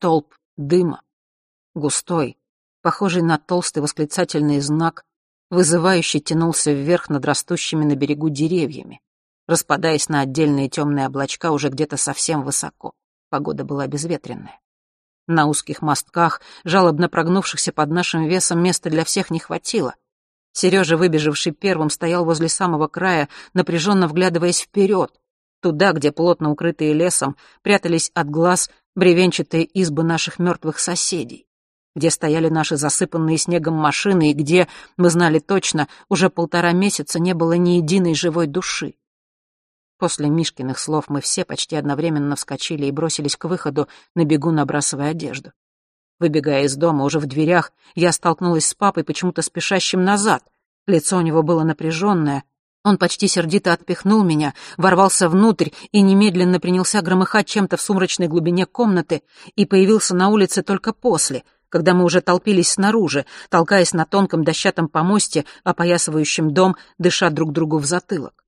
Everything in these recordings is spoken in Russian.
Столб дыма, густой, похожий на толстый восклицательный знак, вызывающе тянулся вверх над растущими на берегу деревьями, распадаясь на отдельные темные облачка уже где-то совсем высоко. Погода была безветренная. На узких мостках, жалобно прогнувшихся под нашим весом, места для всех не хватило. Сережа, выбежавший первым, стоял возле самого края, напряженно вглядываясь вперед, туда, где, плотно укрытые лесом, прятались от глаз бревенчатые избы наших мертвых соседей, где стояли наши засыпанные снегом машины и где, мы знали точно, уже 1,5 месяца не было ни единой живой души. После Мишкиных слов мы все почти одновременно вскочили и бросились к выходу, на бегу набрасывая одежду. Выбегая из дома, уже в дверях, я столкнулась с папой, почему-то спешащим назад. Лицо у него было напряженное. Он почти сердито отпихнул меня, ворвался внутрь и немедленно принялся громыхать чем-то в сумрачной глубине комнаты и появился на улице только после, когда мы уже толпились снаружи, толкаясь на тонком дощатом помосте, опоясывающем дом, дыша друг другу в затылок.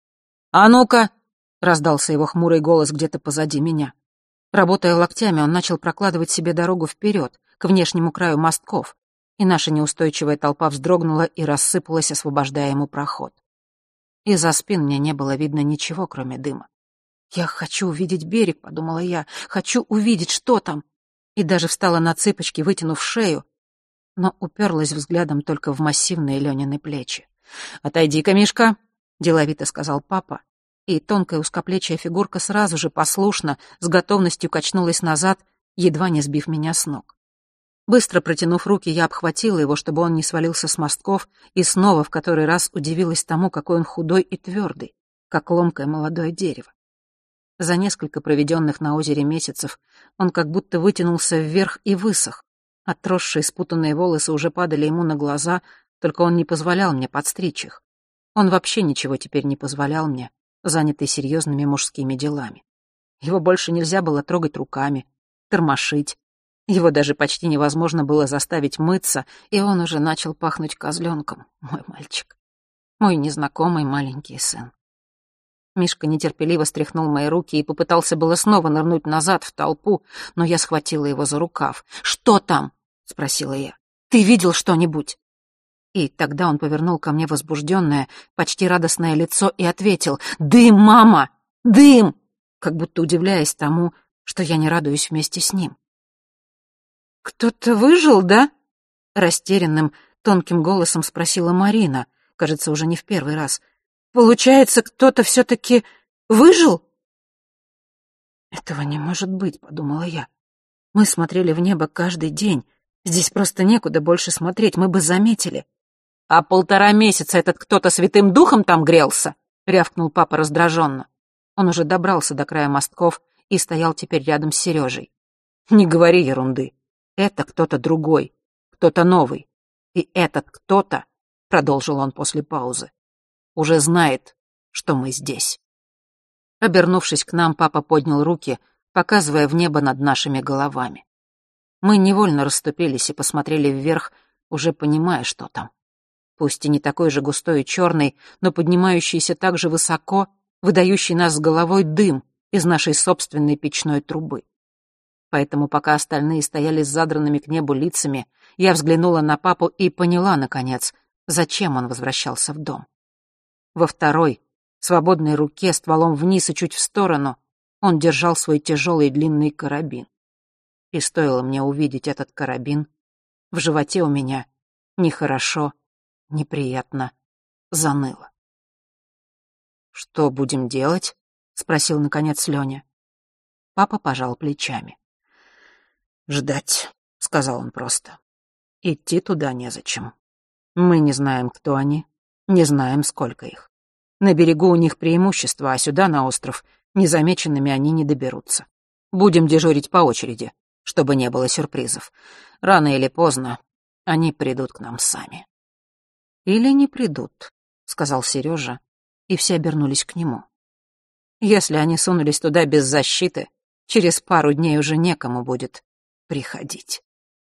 «А ну-ка!» — раздался его хмурый голос где-то позади меня. Работая локтями, он начал прокладывать себе дорогу вперед, к внешнему краю мостков, и наша неустойчивая толпа вздрогнула и рассыпалась, освобождая ему проход. Из-за спин мне не было видно ничего, кроме дыма. «Я хочу увидеть берег», — подумала я, — «хочу увидеть, что там». И даже встала на цыпочки, вытянув шею, но уперлась взглядом только в массивные Ленины плечи. «Отойди-ка, Мишка», — деловито сказал папа, и тонкая узкоплечья фигурка сразу же послушно, с готовностью качнулась назад, едва не сбив меня с ног. Быстро протянув руки, я обхватила его, чтобы он не свалился с мостков, и снова в который раз удивилась тому, какой он худой и твердый, как ломкое молодое дерево. За несколько проведенных на озере месяцев он как будто вытянулся вверх и высох. Отросшие спутанные волосы уже падали ему на глаза, только он не позволял мне подстричь их. Он вообще ничего теперь не позволял мне, занятый серьезными мужскими делами. Его больше нельзя было трогать руками, тормошить. Его даже почти невозможно было заставить мыться, и он уже начал пахнуть козленком, мой мальчик. Мой незнакомый маленький сын. Мишка нетерпеливо стряхнул мои руки и попытался было снова нырнуть назад в толпу, но я схватила его за рукав. «Что там?» — спросила я. «Ты видел что-нибудь?» И тогда он повернул ко мне возбужденное, почти радостное лицо и ответил: «Дым, мама! Дым!» как будто удивляясь тому, что я не радуюсь вместе с ним. «Кто-то выжил, да?» — растерянным, тонким голосом спросила Марина, кажется, уже не в первый раз. «Получается, кто-то все-таки выжил?» «Этого не может быть», — подумала я. «Мы смотрели в небо каждый день. Здесь просто некуда больше смотреть, мы бы заметили». «А 1,5 месяца этот кто-то святым духом там грелся?» — рявкнул папа раздраженно. Он уже добрался до края мостков и стоял теперь рядом с Сережей. «Не говори ерунды. Это кто-то другой, кто-то новый. И этот кто-то, — продолжил он после паузы, — уже знает, что мы здесь». Обернувшись к нам, папа поднял руки, показывая в небо над нашими головами. Мы невольно расступились и посмотрели вверх, уже понимая, что там. Пусть и не такой же густой и черный, но поднимающийся так же высоко, выдающий нас с головой дым из нашей собственной печной трубы. Поэтому, пока остальные стояли с задранными к небу лицами, я взглянула на папу и поняла, наконец, зачем он возвращался в дом. Во второй, свободной руке, стволом вниз и чуть в сторону, он держал свой тяжелый длинный карабин. И стоило мне увидеть этот карабин, в животе у меня нехорошо, неприятно заныло. «Что будем делать?» — спросил, наконец, Леня. Папа пожал плечами. «Ждать», — сказал он просто. «Идти туда незачем. Мы не знаем, кто они, не знаем, сколько их. На берегу у них преимущество, а сюда, на остров, незамеченными они не доберутся. Будем дежурить по очереди, чтобы не было сюрпризов. Рано или поздно они придут к нам сами». «Или не придут», — сказал Сережа, и все обернулись к нему. «Если они сунулись туда без защиты, через пару дней уже некому будет приходить».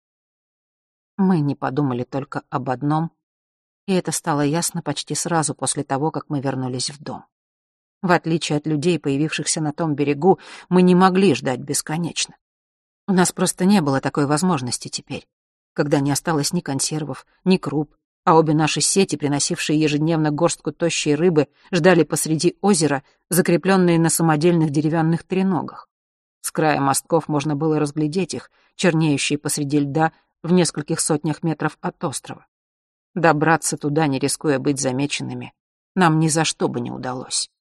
Мы не подумали только об одном, и это стало ясно почти сразу после того, как мы вернулись в дом. В отличие от людей, появившихся на том берегу, мы не могли ждать бесконечно. У нас просто не было такой возможности теперь, когда не осталось ни консервов, ни круп, а обе наши сети, приносившие ежедневно горстку тощей рыбы, ждали посреди озера, закрепленные на самодельных деревянных треногах. С края мостков можно было разглядеть их, чернеющие посреди льда в нескольких сотнях метров от острова. Добраться туда, не рискуя быть замеченными, нам ни за что бы не удалось.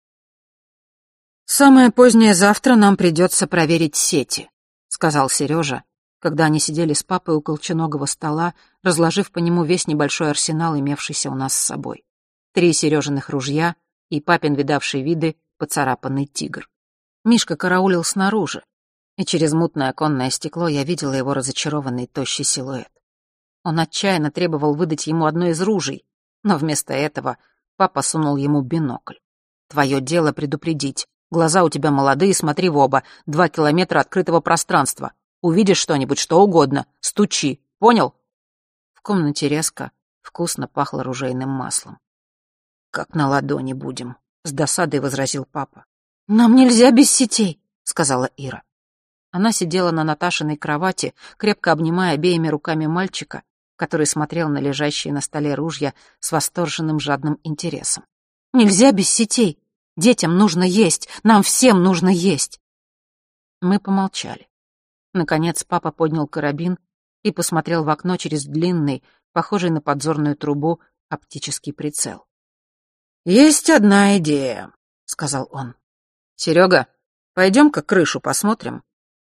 «Самое позднее завтра нам придется проверить сети», — сказал Сережа, когда они сидели с папой у колченогого стола, разложив по нему весь небольшой арсенал, имевшийся у нас с собой. 3 Сережиных ружья и папин видавший виды поцарапанный тигр. Мишка караулил снаружи, и через мутное оконное стекло я видела его разочарованный тощий силуэт. Он отчаянно требовал выдать ему одно из ружей, но вместо этого папа сунул ему бинокль. «Твое дело предупредить. Глаза у тебя молодые, смотри в оба. 2 километра открытого пространства. Увидишь что-нибудь, что угодно, стучи. Понял?» В комнате резко, вкусно пахло ружейным маслом. «Как на ладони будем», — с досадой возразил папа. «Нам нельзя без сетей», — сказала Ира. Она сидела на Наташиной кровати, крепко обнимая обеими руками мальчика, который смотрел на лежащие на столе ружья с восторженным жадным интересом. «Нельзя без сетей. Детям нужно есть. Нам всем нужно есть». Мы помолчали. Наконец папа поднял карабин и посмотрел в окно через длинный, похожий на подзорную трубу, оптический прицел. «Есть одна идея», — сказал он. «Серега, пойдем-ка крышу посмотрим».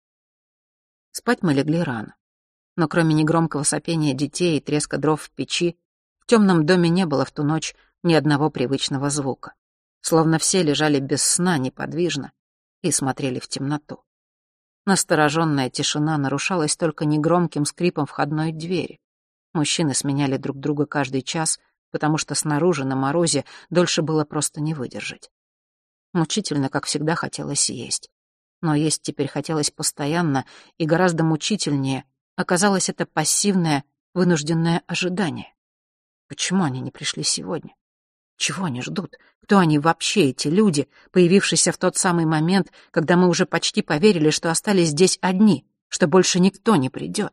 Спать мы легли рано. Но кроме негромкого сопения детей и треска дров в печи, в темном доме не было в ту ночь ни одного привычного звука. Словно все лежали без сна, неподвижно, и смотрели в темноту. Настороженная тишина нарушалась только негромким скрипом входной двери. Мужчины сменяли друг друга каждый час, потому что снаружи, на морозе, дольше было просто не выдержать. Мучительно, как всегда, хотелось есть. Но есть теперь хотелось постоянно, и гораздо мучительнее оказалось это пассивное, вынужденное ожидание. Почему они не пришли сегодня? Чего они ждут? Кто они вообще, эти люди, появившиеся в тот самый момент, когда мы уже почти поверили, что остались здесь одни, что больше никто не придет?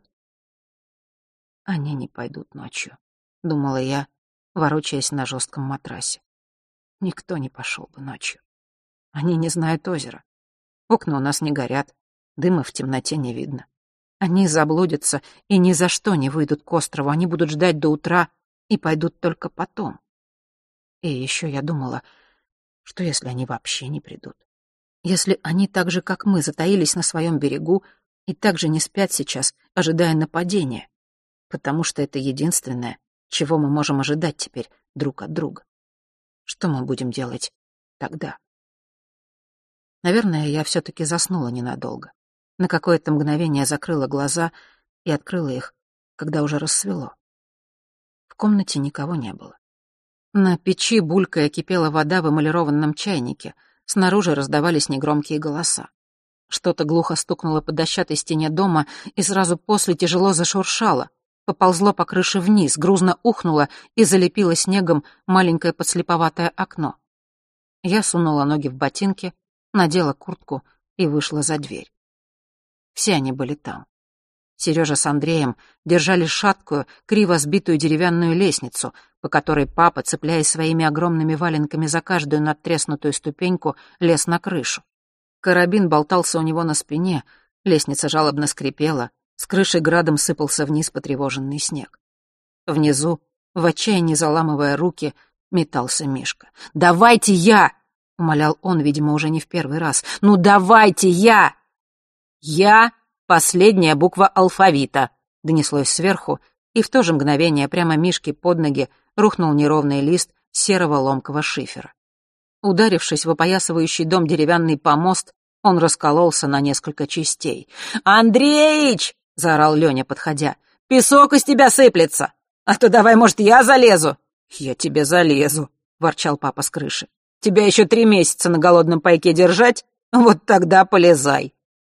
Они не пойдут ночью, думала я, ворочаясь на жестком матрасе. Никто не пошел бы ночью. Они не знают озера. Окна у нас не горят, дыма в темноте не видно. Они заблудятся и ни за что не выйдут к острову. Они будут ждать до утра и пойдут только потом. И еще я думала, что если они вообще не придут? Если они так же, как мы, затаились на своем берегу и так же не спят сейчас, ожидая нападения, потому что это единственное, чего мы можем ожидать теперь друг от друга. Что мы будем делать тогда? Наверное, я все-таки заснула ненадолго. На какое-то мгновение закрыла глаза и открыла их, когда уже рассвело. В комнате никого не было. На печи, булькая, кипела вода в эмалированном чайнике. Снаружи раздавались негромкие голоса. Что-то глухо стукнуло по дощатой стене дома и сразу после тяжело зашуршало, поползло по крыше вниз, грузно ухнуло и залепило снегом маленькое подслеповатое окно. Я сунула ноги в ботинки, надела куртку и вышла за дверь. Все они были там. Сережа с Андреем держали шаткую, криво сбитую деревянную лестницу, по которой папа, цепляясь своими огромными валенками за каждую надтреснутую ступеньку, лез на крышу. Карабин болтался у него на спине, лестница жалобно скрипела, с крыши градом сыпался вниз потревоженный снег. Внизу, в отчаянии заламывая руки, метался Мишка. «Давайте я!» — умолял он, видимо, уже не в первый раз. «Ну давайте я!» «Я — последняя буква алфавита», — донеслось сверху, и в то же мгновение прямо Мишке под ноги рухнул неровный лист серого ломкого шифера. Ударившись в опоясывающий дом деревянный помост, он раскололся на несколько частей. «Андреич!» — заорал Леня, подходя. «Песок из тебя сыплется! А то давай, может, я залезу?» «Я тебе залезу», — ворчал папа с крыши. «Тебя еще 3 месяца на голодном пайке держать? Вот тогда полезай».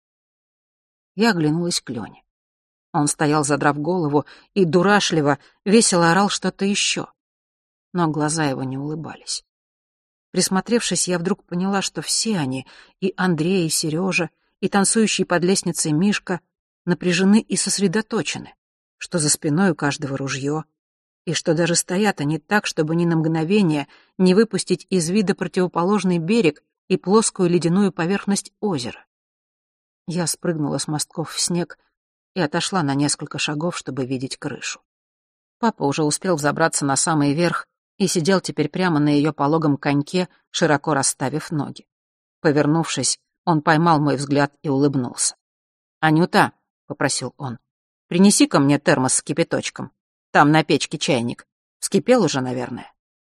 Я оглянулась к Лене. Он стоял, задрав голову, и дурашливо, весело орал что-то еще. Но глаза его не улыбались. Присмотревшись, я вдруг поняла, что все они, и Андрей, и Сережа, и танцующий под лестницей Мишка, напряжены и сосредоточены, что за спиной у каждого ружье, и что даже стоят они так, чтобы ни на мгновение не выпустить из вида противоположный берег и плоскую ледяную поверхность озера. Я спрыгнула с мостков в снег и отошла на несколько шагов, чтобы видеть крышу. Папа уже успел взобраться на самый верх и сидел теперь прямо на ее пологом коньке, широко расставив ноги. Повернувшись, он поймал мой взгляд и улыбнулся. «Анюта», — попросил он, — «принеси-ка мне термос с кипяточком. Там на печке чайник. Вскипел уже, наверное».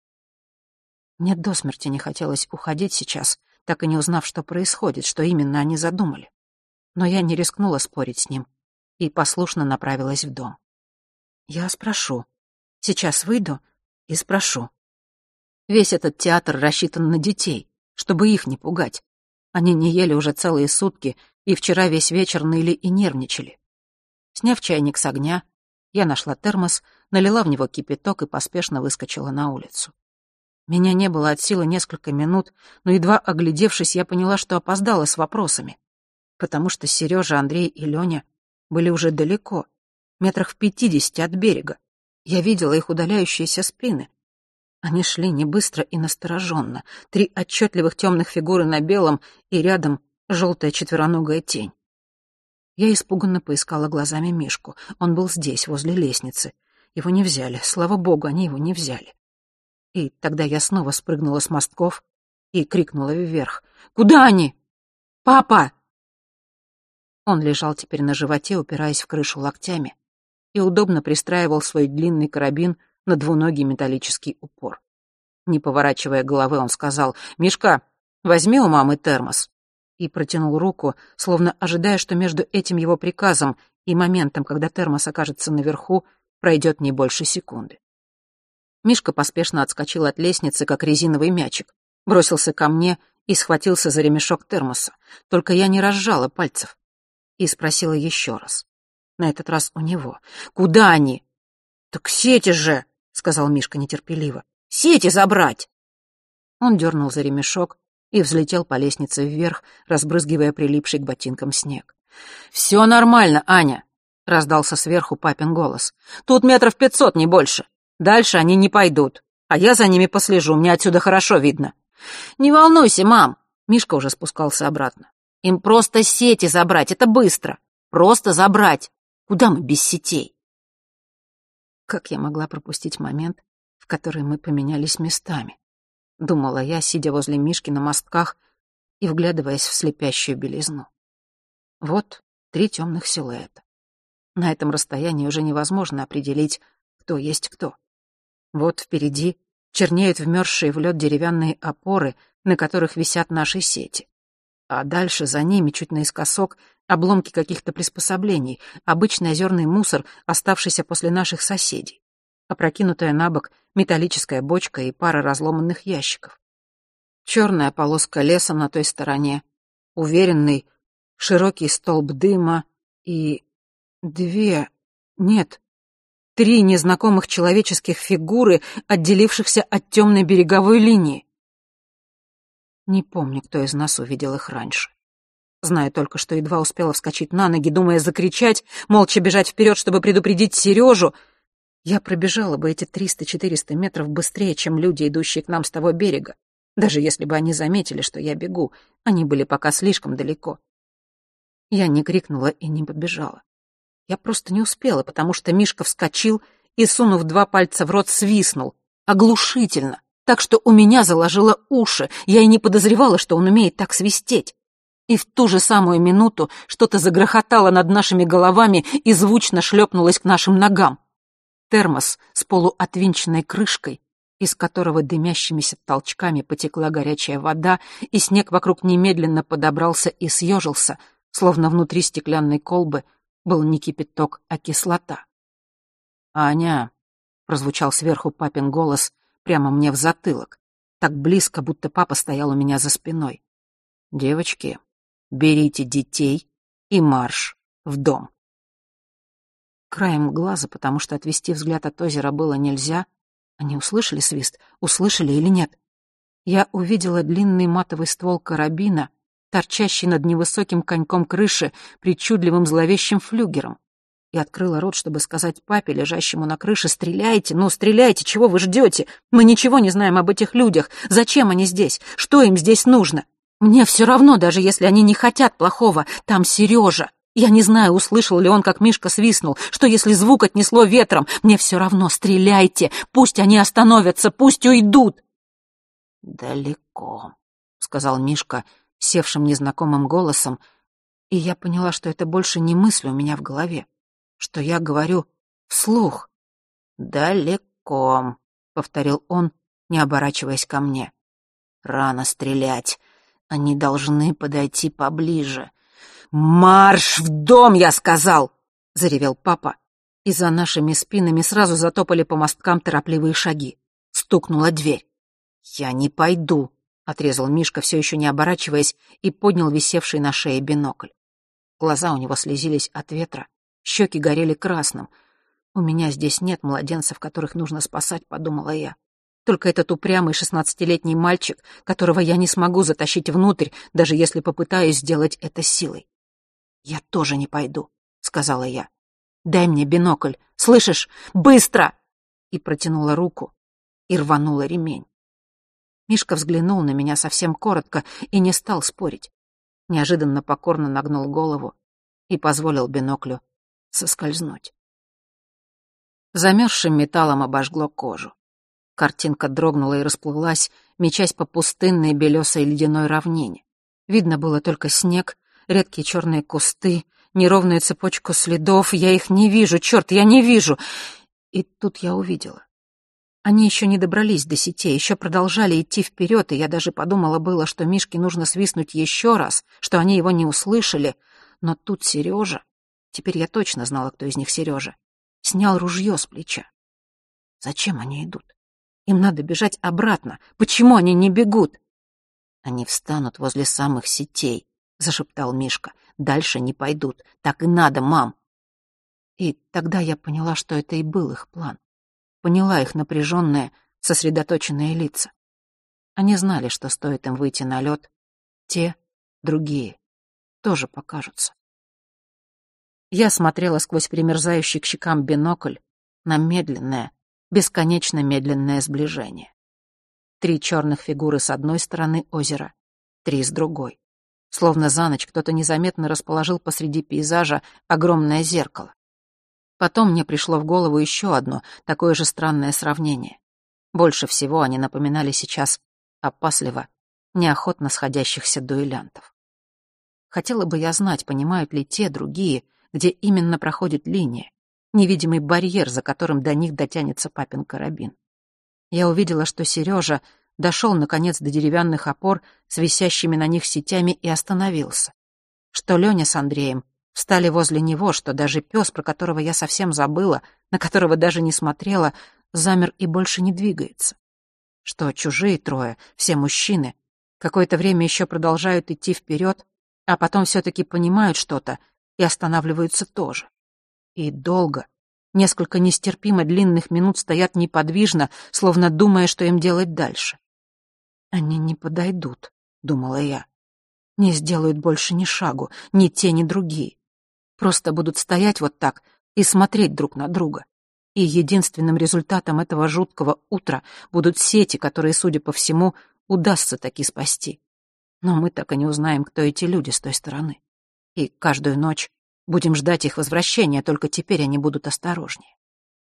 Мне до смерти не хотелось уходить сейчас, так и не узнав, что происходит, что именно они задумали. Но я не рискнула спорить с ним и послушно направилась в дом. Я спрошу. Сейчас выйду и спрошу. Весь этот театр рассчитан на детей, чтобы их не пугать. Они не ели уже целые сутки, и вчера весь вечер ныли и нервничали. Сняв чайник с огня, я нашла термос, налила в него кипяток и поспешно выскочила на улицу. Меня не было от силы несколько минут, но, едва оглядевшись, я поняла, что опоздала с вопросами, потому что Сережа, Андрей и Леня были уже далеко, метрах в 50 от берега. Я видела их удаляющиеся спины. Они шли не быстро и настороженно. 3 отчетливых темных фигуры на белом и рядом желтая четвероногая тень. Я испуганно поискала глазами Мишку. Он был здесь, возле лестницы. Его не взяли. Слава богу, они его не взяли. И тогда я снова спрыгнула с мостков и крикнула вверх. «Куда они? Папа!» Он лежал теперь на животе, упираясь в крышу локтями, и удобно пристраивал свой длинный карабин на двуногий металлический упор. Не поворачивая головы, он сказал: «Мишка, возьми у мамы термос», и протянул руку, словно ожидая, что между этим его приказом и моментом, когда термос окажется наверху, пройдет не больше секунды. Мишка поспешно отскочил от лестницы, как резиновый мячик, бросился ко мне и схватился за ремешок термоса. Только я не разжала пальцев и спросила еще раз. На этот раз у него. «Куда они?» «Так сети же!» — сказал Мишка нетерпеливо. «Сети забрать!» Он дернул за ремешок и взлетел по лестнице вверх, разбрызгивая прилипший к ботинкам снег. «Все нормально, Аня!» — раздался сверху папин голос. «Тут 500 метров, не больше. Дальше они не пойдут, а я за ними послежу, мне отсюда хорошо видно». «Не волнуйся, мам!» — Мишка уже спускался обратно. «Им просто сети забрать, это быстро. Просто забрать. Куда мы без сетей?» Как я могла пропустить момент, в который мы поменялись местами? Думала я, сидя возле Мишки на мостках и вглядываясь в слепящую белизну. Вот 3 темных силуэта. На этом расстоянии уже невозможно определить, кто есть кто. Вот впереди чернеют вмерзшие в лед деревянные опоры, на которых висят наши сети. А дальше за ними, чуть наискосок, обломки каких-то приспособлений, обычный озерный мусор, оставшийся после наших соседей, опрокинутая на бок металлическая бочка и пара разломанных ящиков. Черная полоска леса на той стороне, уверенный, широкий столб дыма и 3 незнакомых человеческих фигуры, отделившихся от темной береговой линии. Не помню, кто из нас увидел их раньше. Знаю только, что едва успела вскочить на ноги, думая закричать, молча бежать вперед, чтобы предупредить Сережу. Я пробежала бы эти 300-400 метров быстрее, чем люди, идущие к нам с того берега. Даже если бы они заметили, что я бегу, они были пока слишком далеко. Я не крикнула и не побежала. Я просто не успела, потому что Мишка вскочил и, сунув 2 пальца в рот, свистнул. Оглушительно. Так что у меня заложило уши. Я и не подозревала, что он умеет так свистеть. И в ту же самую минуту что-то загрохотало над нашими головами и звучно шлепнулось к нашим ногам. Термос с полуотвинченной крышкой, из которого дымящимися толчками потекла горячая вода, и снег вокруг немедленно подобрался и съежился, словно внутри стеклянной колбы был не кипяток, а кислота. «Аня», — прозвучал сверху папин голос прямо мне в затылок, так близко, будто папа стоял у меня за спиной. «Девочки, берите детей и марш в дом». Краем глаза, потому что отвести взгляд от озера было нельзя. Они услышали свист? Услышали или нет? Я увидела длинный матовый ствол карабина торчащий над невысоким коньком крыши причудливым зловещим флюгером. И открыла рот, чтобы сказать папе, лежащему на крыше: «Стреляйте, ну стреляйте, чего вы ждете? Мы ничего не знаем об этих людях. Зачем они здесь? Что им здесь нужно? Мне все равно, даже если они не хотят плохого. Там Сережа. Я не знаю, услышал ли он, как Мишка свистнул, что если звук отнесло ветром. Мне все равно, стреляйте, пусть они остановятся, пусть уйдут». «Далеко», — сказал Мишка севшим незнакомым голосом, и я поняла, что это больше не мысли у меня в голове, что я говорю вслух. «Далеко», — повторил он, не оборачиваясь ко мне. «Рано стрелять. Они должны подойти поближе». «Марш в дом, я сказал!» — заревел папа. И за нашими спинами сразу затопали по мосткам торопливые шаги. Стукнула дверь. «Я не пойду», — отрезал Мишка, все еще не оборачиваясь, и поднял висевший на шее бинокль. Глаза у него слезились от ветра, щеки горели красным. «У меня здесь нет младенцев, которых нужно спасать», — подумала я. «Только этот упрямый 16-летний мальчик, которого я не смогу затащить внутрь, даже если попытаюсь сделать это силой». «Я тоже не пойду», — сказала я. «Дай мне бинокль, слышишь? Быстро!» И протянула руку, и рванула ремень. Мишка взглянул на меня совсем коротко и не стал спорить. Неожиданно покорно нагнул голову и позволил биноклю соскользнуть. Замерзшим металлом обожгло кожу. Картинка дрогнула и расплылась, мечась по пустынной белесой ледяной равнине. Видно было только снег, редкие черные кусты, неровную цепочку следов. Я их не вижу, черт, я не вижу. И тут я увидела. Они еще не добрались до сетей, еще продолжали идти вперед, и я даже подумала было, что Мишке нужно свистнуть еще раз, что они его не услышали. Но тут Сережа, теперь я точно знала, кто из них Сережа, снял ружье с плеча. Зачем они идут? Им надо бежать обратно. Почему они не бегут? Они встанут возле самых сетей, зашептал Мишка. Дальше не пойдут. Так и надо, мам. И тогда я поняла, что это и был их план. Поняла их напряженные, сосредоточенные лица. Они знали, что стоит им выйти на лед, те, другие, тоже покажутся. Я смотрела сквозь примерзающий к щекам бинокль на медленное, бесконечно медленное сближение. 3 черных фигуры с одной стороны озера, 3 с другой. Словно за ночь кто-то незаметно расположил посреди пейзажа огромное зеркало. Потом мне пришло в голову еще одно, такое же странное сравнение. Больше всего они напоминали сейчас опасливо, неохотно сходящихся дуэлянтов. Хотела бы я знать, понимают ли те, другие, где именно проходит линия, невидимый барьер, за которым до них дотянется папин карабин. Я увидела, что Сережа дошел, наконец, до деревянных опор с висящими на них сетями и остановился. Что Леня с Андреем встали возле него, что даже пес, про которого я совсем забыла, на которого даже не смотрела, замер и больше не двигается. Что чужие 3, все мужчины, какое-то время еще продолжают идти вперед, а потом все-таки понимают что-то и останавливаются тоже. И долго, несколько нестерпимо длинных минут стоят неподвижно, словно думая, что им делать дальше. «Они не подойдут», — думала я. «Не сделают больше ни шагу, ни те, ни другие. Просто будут стоять вот так и смотреть друг на друга. И единственным результатом этого жуткого утра будут сети, которые, судя по всему, удастся таки спасти. Но мы так и не узнаем, кто эти люди с той стороны. И каждую ночь будем ждать их возвращения, только теперь они будут осторожнее».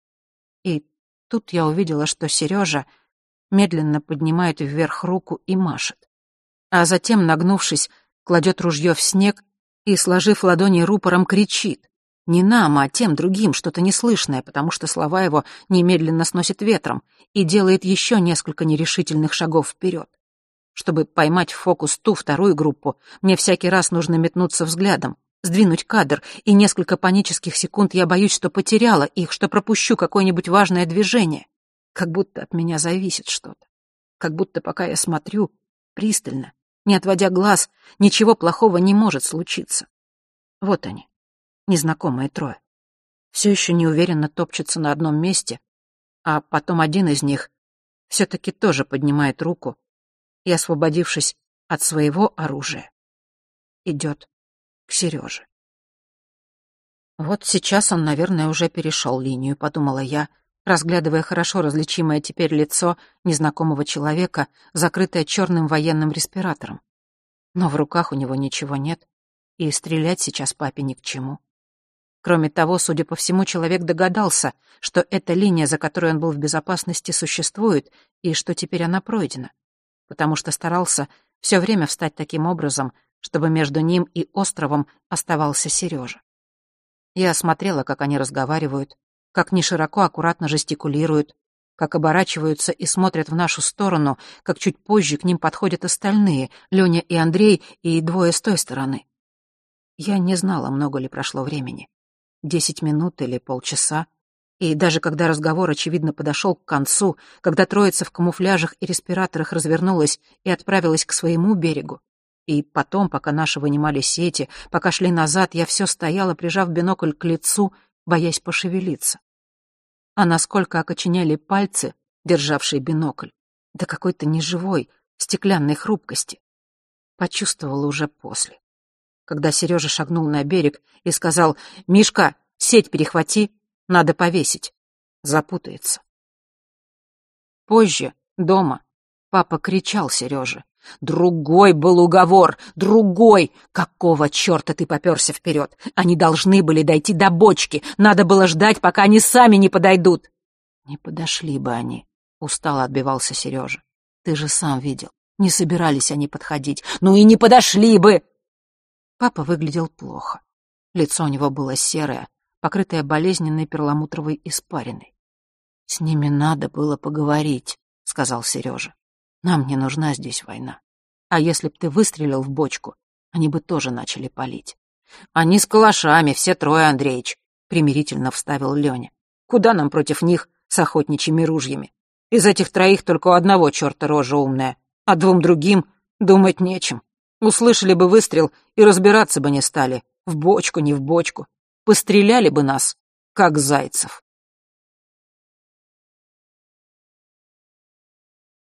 И тут я увидела, что Сережа медленно поднимает вверх руку и машет. А затем, нагнувшись, кладет ружье в снег и, сложив ладони рупором, кричит. Не нам, а тем другим, что-то неслышное, потому что слова его немедленно сносят ветром, и делает еще несколько нерешительных шагов вперед. Чтобы поймать в фокус ту 2 группу, мне всякий раз нужно метнуться взглядом, сдвинуть кадр, и несколько панических секунд я боюсь, что потеряла их, что пропущу какое-нибудь важное движение. Как будто от меня зависит что-то. Как будто пока я смотрю пристально, не отводя глаз, ничего плохого не может случиться. Вот они, незнакомые 3. Все еще неуверенно топчутся на одном месте, а потом один из них все-таки тоже поднимает руку и, освободившись от своего оружия, идет к Сереже. Вот сейчас он, наверное, уже перешел линию, подумала я, разглядывая хорошо различимое теперь лицо незнакомого человека, закрытое черным военным респиратором. Но в руках у него ничего нет, и стрелять сейчас папе ни к чему. Кроме того, судя по всему, человек догадался, что эта линия, за которой он был в безопасности, существует, и что теперь она пройдена, потому что старался все время встать таким образом, чтобы между ним и островом оставался Сережа. Я смотрела, как они разговаривают, как не широко аккуратно жестикулируют, как оборачиваются и смотрят в нашу сторону, как чуть позже к ним подходят остальные, Леня и Андрей, и двое с той стороны. Я не знала, много ли прошло времени. 10 минут или полчаса. И даже когда разговор, очевидно, подошел к концу, когда троица в камуфляжах и респираторах развернулась и отправилась к своему берегу, и потом, пока наши вынимали сети, пока шли назад, я все стояла, прижав бинокль к лицу, боясь пошевелиться. А насколько окоченели пальцы, державшие бинокль, до какой-то неживой, стеклянной хрупкости, почувствовала уже после. Когда Сережа шагнул на берег и сказал: «Мишка, сеть перехвати, надо повесить, запутается». Позже, дома, папа кричал Сереже: «Другой был уговор, другой! Какого черта ты попёрся вперед? Они должны были дойти до бочки, надо было ждать, пока они сами не подойдут». «Не подошли бы они», — устало отбивался Сережа. «Ты же сам видел, не собирались они подходить. Ну и не подошли бы!» Папа выглядел плохо. Лицо у него было серое, покрытое болезненной перламутровой испариной. «С ними надо было поговорить», — сказал Сережа. «Нам не нужна здесь война. А если б ты выстрелил в бочку, они бы тоже начали палить». «Они с калашами, все трое, Андреич», — примирительно вставил Леня. «Куда нам против них с охотничьими ружьями? Из этих троих только у одного черта рожа умная, а двум другим думать нечем. Услышали бы выстрел и разбираться бы не стали, в бочку, не в бочку. Постреляли бы нас, как зайцев».